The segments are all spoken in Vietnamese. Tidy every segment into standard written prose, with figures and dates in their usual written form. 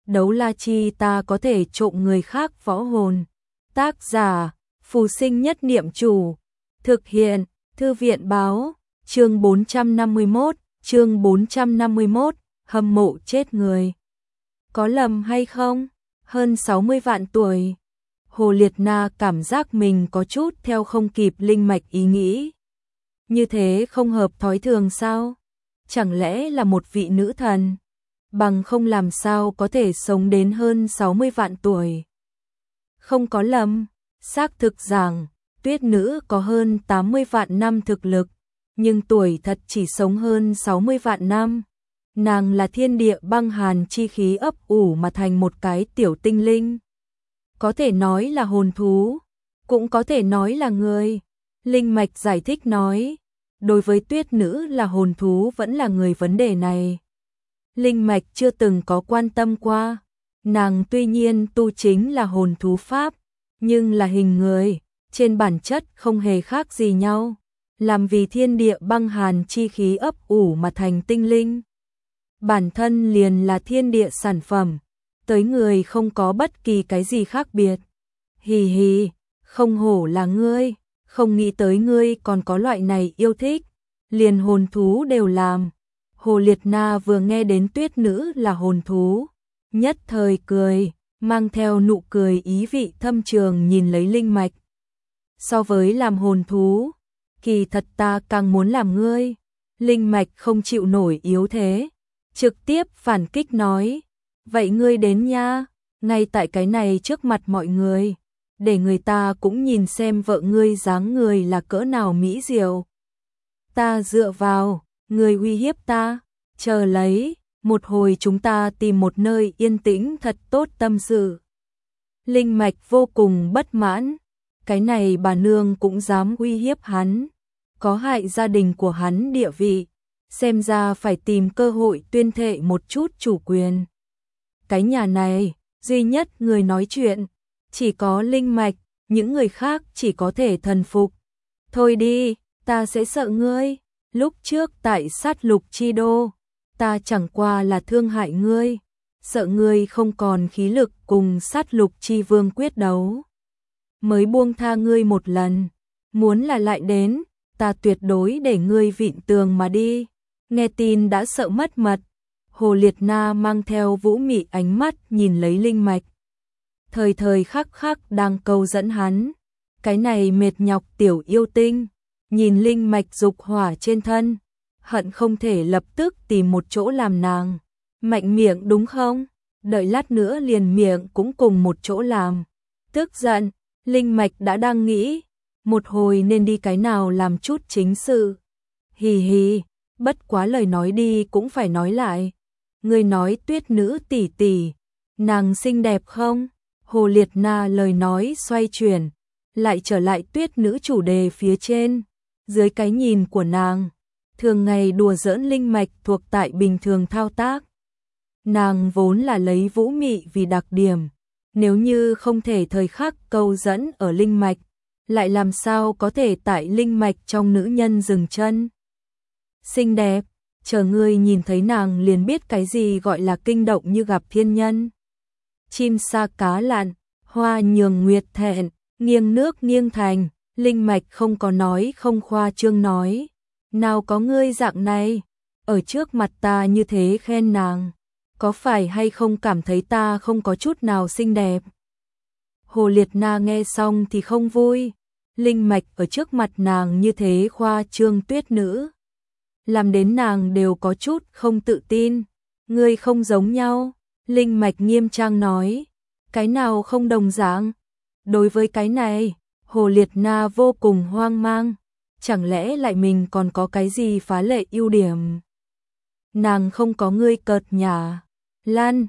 đấu la chi ta có thể trộm người khác võ hồn. Tác giả, Phù Sinh Nhất Niệm Chủ. Thực hiện, Thư viện báo, chương 451, hâm mộ chết người. Có lầm hay không? Hơn 60 vạn tuổi. Hồ Liệt Na cảm giác mình có chút theo không kịp linh mạch ý nghĩ. Như thế không hợp thói thường sao? Chẳng lẽ là một vị nữ thần? Bằng không làm sao có thể sống đến hơn 60 vạn tuổi. Không có lầm, xác thực rằng, tuyết nữ có hơn 80 vạn năm thực lực, nhưng tuổi thật chỉ sống hơn 60 vạn năm. Nàng là thiên địa băng hàn chi khí ấp ủ mà thành một cái tiểu tinh linh. Có thể nói là hồn thú, cũng có thể nói là người. Linh mạch giải thích nói, đối với tuyết nữ là hồn thú vẫn là người vấn đề này. Linh mạch chưa từng có quan tâm qua, nàng tuy nhiên tu chính là hồn thú pháp, nhưng là hình người, trên bản chất không hề khác gì nhau, làm vì thiên địa băng hàn chi khí ấp ủ mà thành tinh linh. Bản thân liền là thiên địa sản phẩm, tới người không có bất kỳ cái gì khác biệt. Hì hì, không hổ là ngươi, không nghĩ tới ngươi còn có loại này yêu thích, liền hồn thú đều làm. Hồ Liệt Na vừa nghe đến tuyết nữ là hồn thú, nhất thời cười, mang theo nụ cười ý vị thâm trường nhìn lấy linh mạch. So với làm hồn thú, kỳ thật ta càng muốn làm ngươi. Linh mạch không chịu nổi yếu thế, trực tiếp phản kích nói, vậy ngươi đến nha, ngay tại cái này trước mặt mọi người, để người ta cũng nhìn xem vợ ngươi dáng người là cỡ nào mỹ diệu. Ta dựa vào, ngươi uy hiếp ta, chờ lấy, một hồi chúng ta tìm một nơi yên tĩnh thật tốt tâm sự. Linh mạch vô cùng bất mãn, cái này bà nương cũng dám uy hiếp hắn, có hại gia đình của hắn địa vị, xem ra phải tìm cơ hội tuyên thệ một chút chủ quyền. Cái nhà này, duy nhất người nói chuyện, chỉ có linh mạch, những người khác chỉ có thể thần phục. Thôi đi, ta sẽ sợ ngươi, lúc trước tại sát lục chi đô, ta chẳng qua là thương hại ngươi, sợ ngươi không còn khí lực cùng sát lục chi vương quyết đấu. Mới buông tha ngươi một lần, muốn là lại đến, ta tuyệt đối để ngươi vịn tường mà đi. Nghe tin đã sợ mất mật, Hồ Liệt Na mang theo vũ mị ánh mắt nhìn lấy linh mạch. Thời thời khắc khắc đang câu dẫn hắn, cái này mệt nhọc tiểu yêu tinh, nhìn linh mạch dục hỏa trên thân, hận không thể lập tức tìm một chỗ làm nàng. Mạnh miệng đúng không? Đợi lát nữa liền miệng cũng cùng một chỗ làm. Tức giận, linh mạch đã đang nghĩ, một hồi nên đi cái nào làm chút chính sự. Hì hì, bất quá lời nói đi cũng phải nói lại. Người nói tuyết nữ tỷ tỷ, nàng xinh đẹp không? Hồ Liệt Na lời nói xoay chuyển, lại trở lại tuyết nữ chủ đề phía trên. Dưới cái nhìn của nàng, thường ngày đùa giỡn linh mạch thuộc tại bình thường thao tác. Nàng vốn là lấy vũ mị vì đặc điểm, nếu như không thể thời khắc câu dẫn ở linh mạch, lại làm sao có thể tại linh mạch trong nữ nhân dừng chân. Xinh đẹp, chờ ngươi nhìn thấy nàng liền biết cái gì gọi là kinh động như gặp thiên nhân. Chim sa cá lặn, hoa nhường nguyệt thẹn, nghiêng nước nghiêng thành, linh mạch không có nói không khoa trương nói. Nào có ngươi dạng này, ở trước mặt ta như thế khen nàng, có phải hay không cảm thấy ta không có chút nào xinh đẹp? Hồ Liệt Na nghe xong thì không vui, linh mạch ở trước mặt nàng như thế khoa trương tuyết nữ, làm đến nàng đều có chút không tự tin. Ngươi không giống nhau, linh mạch nghiêm trang nói, cái nào không đồng dạng? Đối với cái này, Hồ Liệt Na vô cùng hoang mang, chẳng lẽ lại mình còn có cái gì phá lệ ưu điểm? Nàng không có ngươi cợt nhả. Lan,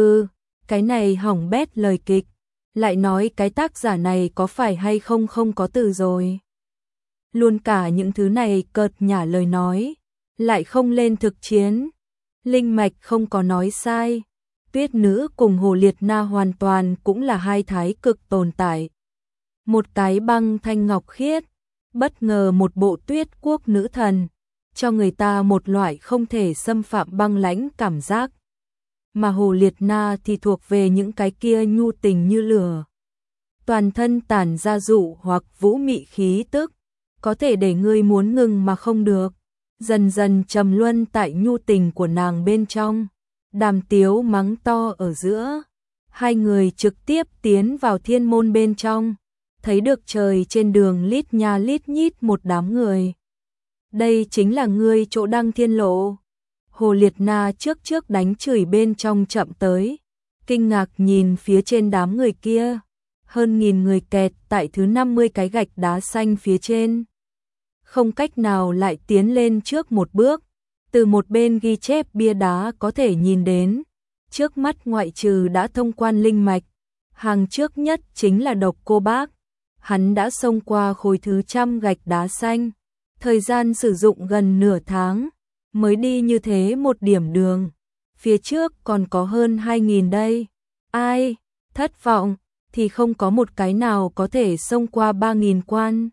cái này hỏng bét lời kịch, lại nói cái tác giả này có phải hay không không có từ rồi. Luôn cả những thứ này cợt nhả lời nói, lại không lên thực chiến. Linh mạch không có nói sai, tuyết nữ cùng Hồ Liệt Na hoàn toàn cũng là hai thái cực tồn tại. Một cái băng thanh ngọc khiết, bất ngờ một bộ tuyết quốc nữ thần, cho người ta một loại không thể xâm phạm băng lãnh cảm giác. mà Hồ Liệt Na thì thuộc về những cái kia nhu tình như lửa. Toàn thân tản ra dụ hoặc vũ mị khí tức, có thể để ngươi muốn ngừng mà không được, dần dần trầm luân tại nhu tình của nàng bên trong. Đàm Tiếu mắng to ở giữa, hai người trực tiếp tiến vào thiên môn bên trong, thấy được trời trên đường lít nha lít nhít một đám người. Đây chính là ngươi chỗ Đăng Thiên Lộ. Hồ Liệt Na trước đánh chửi bên trong chậm tới, kinh ngạc nhìn phía trên đám người kia, hơn 1000 người kẹt tại thứ 50 cái gạch đá xanh phía trên. Không cách nào lại tiến lên trước một bước, từ một bên ghi chép bia đá có thể nhìn đến, trước mắt ngoại trừ đã thông quan linh mạch, hàng trước nhất chính là Độc Cô Bác. Hắn đã xông qua khối thứ 100 gạch đá xanh, thời gian sử dụng gần nửa tháng, mới đi như thế một điểm đường, phía trước còn có hơn 2000 đây. Ai, thất vọng, thì không có một cái nào có thể xông qua 3000 quan.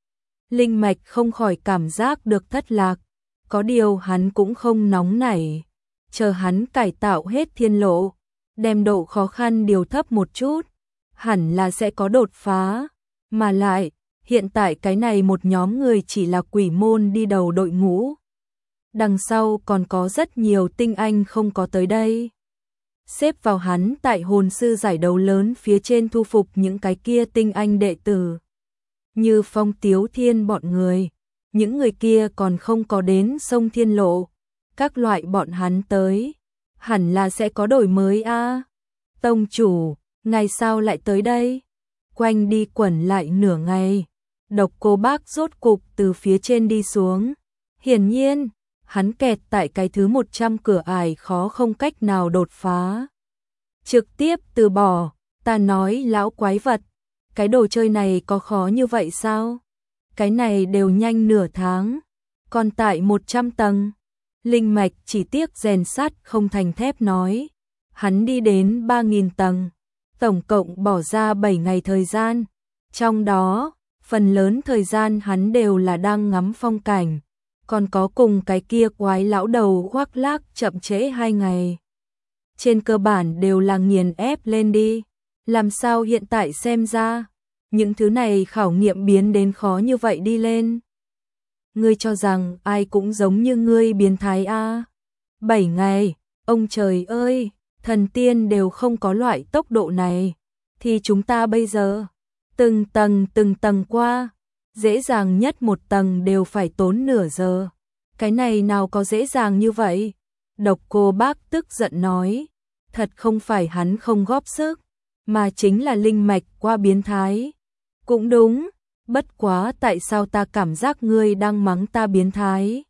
Linh mạch không khỏi cảm giác được thất lạc, có điều hắn cũng không nóng nảy, chờ hắn cải tạo hết thiên lộ, đem độ khó khăn điều thấp một chút, hẳn là sẽ có đột phá, mà lại, hiện tại cái này một nhóm người chỉ là quỷ môn đi đầu đội ngũ. Đằng sau còn có rất nhiều tinh anh không có tới đây. Xếp vào hắn tại hồn sư giải đấu lớn phía trên thu phục những cái kia tinh anh đệ tử. Như Phong Tiếu Thiên bọn người, những người kia còn không có đến sông Thiên Lộ. Các loại bọn hắn tới, hẳn là sẽ có đổi mới a. Tông chủ, ngày sao lại tới đây? Quanh đi quẩn lại nửa ngày, Độc Cô Bác rốt cục từ phía trên đi xuống. Hiển nhiên, hắn kẹt tại cái thứ 100 cửa ải khó không cách nào đột phá. Trực tiếp từ bỏ, ta nói lão quái vật, cái đồ chơi này có khó như vậy sao? Cái này đều nhanh nửa tháng, còn tại 100 tầng. Linh mạch chỉ tiếc rèn sắt không thành thép nói, hắn đi đến 3000 tầng, tổng cộng bỏ ra 7 ngày thời gian, trong đó, phần lớn thời gian hắn đều là đang ngắm phong cảnh, còn có cùng cái kia quái lão đầu khoác lác chậm trễ 2 ngày. Trên cơ bản đều là nghiền ép lên đi, làm sao hiện tại xem ra, những thứ này khảo nghiệm biến đến khó như vậy đi lên. Ngươi cho rằng ai cũng giống như ngươi biến thái a? 7 ngày, ông trời ơi, thần tiên đều không có loại tốc độ này, thì chúng ta bây giờ, từng tầng qua, dễ dàng nhất một tầng đều phải tốn nửa giờ. Cái này nào có dễ dàng như vậy? Độc Cô Bác tức giận nói, thật không phải hắn không góp sức, mà chính là linh mạch qua biến thái. Cũng đúng, bất quá tại sao ta cảm giác ngươi đang mắng ta biến thái?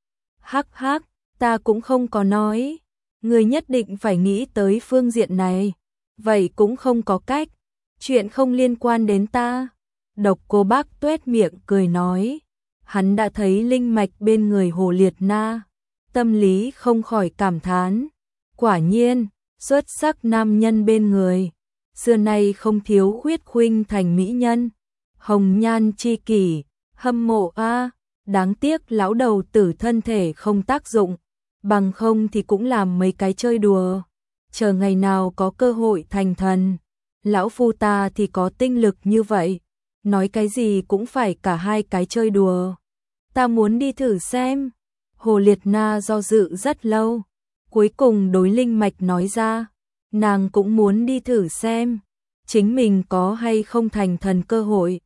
Hắc hắc, ta cũng không có nói, ngươi nhất định phải nghĩ tới phương diện này, vậy cũng không có cách, chuyện không liên quan đến ta. Độc Cô Bác tuét miệng cười nói, hắn đã thấy linh mạch bên người Hồ Liệt Na, tâm lý không khỏi cảm thán, quả nhiên, xuất sắc nam nhân bên người, xưa nay không thiếu khuyết khuynh thành mỹ nhân, hồng nhan chi kỷ, hâm mộ a, đáng tiếc lão đầu tử thân thể không tác dụng, bằng không thì cũng làm mấy cái chơi đùa, chờ ngày nào có cơ hội thành thần, lão phu ta thì có tinh lực như vậy, nói cái gì cũng phải cả hai cái chơi đùa. Ta muốn đi thử xem. Hồ Liệt Na do dự rất lâu, cuối cùng đối linh mạch nói ra, nàng cũng muốn đi thử xem, chính mình có hay không thành thần cơ hội.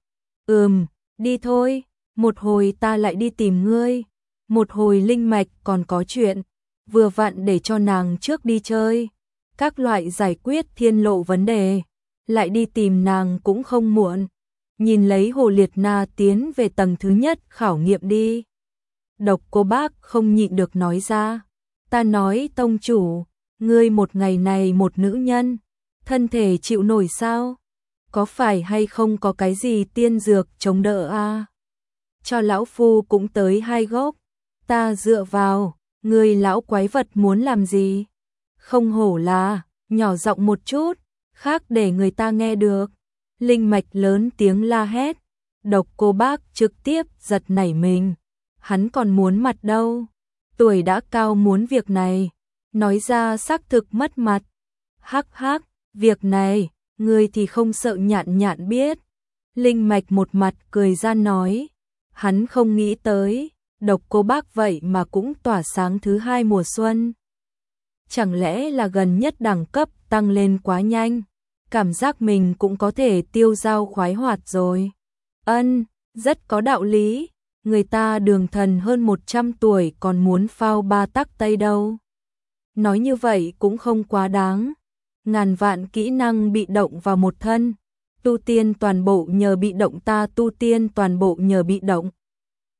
Đi thôi, một hồi ta lại đi tìm ngươi, một hồi linh mạch còn có chuyện, vừa vặn để cho nàng trước đi chơi, các loại giải quyết thiên lộ vấn đề, lại đi tìm nàng cũng không muộn. Nhìn lấy Hồ Liệt Na tiến về tầng thứ nhất khảo nghiệm đi. Độc Cô Bác không nhịn được nói ra, ta nói tông chủ, ngươi một ngày này một nữ nhân, thân thể chịu nổi sao? Có phải hay không có cái gì tiên dược chống đỡ a? Cho lão phu cũng tới 2 gốc, ta dựa vào, ngươi lão quái vật muốn làm gì? Không hổ là, nhỏ giọng một chút, khác để người ta nghe được. Linh mạch lớn tiếng la hét, Độc Cô Bác trực tiếp giật nảy mình, hắn còn muốn mặt đâu, tuổi đã cao muốn việc này, Nói ra xác thực mất mặt. Hắc hắc, việc này, ngươi thì không sợ Nhạn Nhạn biết. Linh Mạch một mặt cười ra nói, hắn không nghĩ tới, Độc Cô Bác vậy mà cũng tỏa sáng thứ hai mùa xuân. Chẳng lẽ là gần nhất đẳng cấp tăng lên quá nhanh, cảm giác mình cũng có thể tiêu dao khoái hoạt rồi. Ân, rất có đạo lý, người ta Đường Thần hơn 100 tuổi còn muốn phao 3 tắc Tây đâu. Nói như vậy cũng không quá đáng. Ngàn vạn kỹ năng bị động vào một thân, tu tiên toàn bộ nhờ bị động, ta tu tiên toàn bộ nhờ bị động.